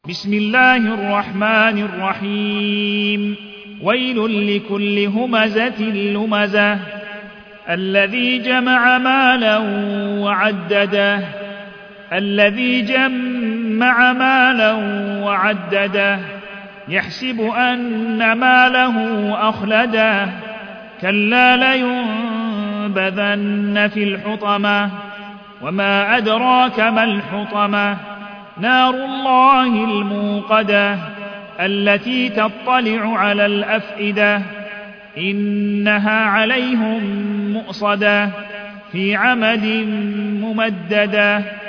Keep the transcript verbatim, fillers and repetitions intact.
بسم الله الرحمن الرحيم ويل لكل همزة لمزة الذي جمع مالا وعدده الذي جمع مالا وعدده يحسب أن ماله أخلده كلا لينبذن في الحطمة وما أدراك ما الحطمة نار الله الموقدة التي تطلع على الأفئدة إنها عليهم مؤصدة في عمد ممددة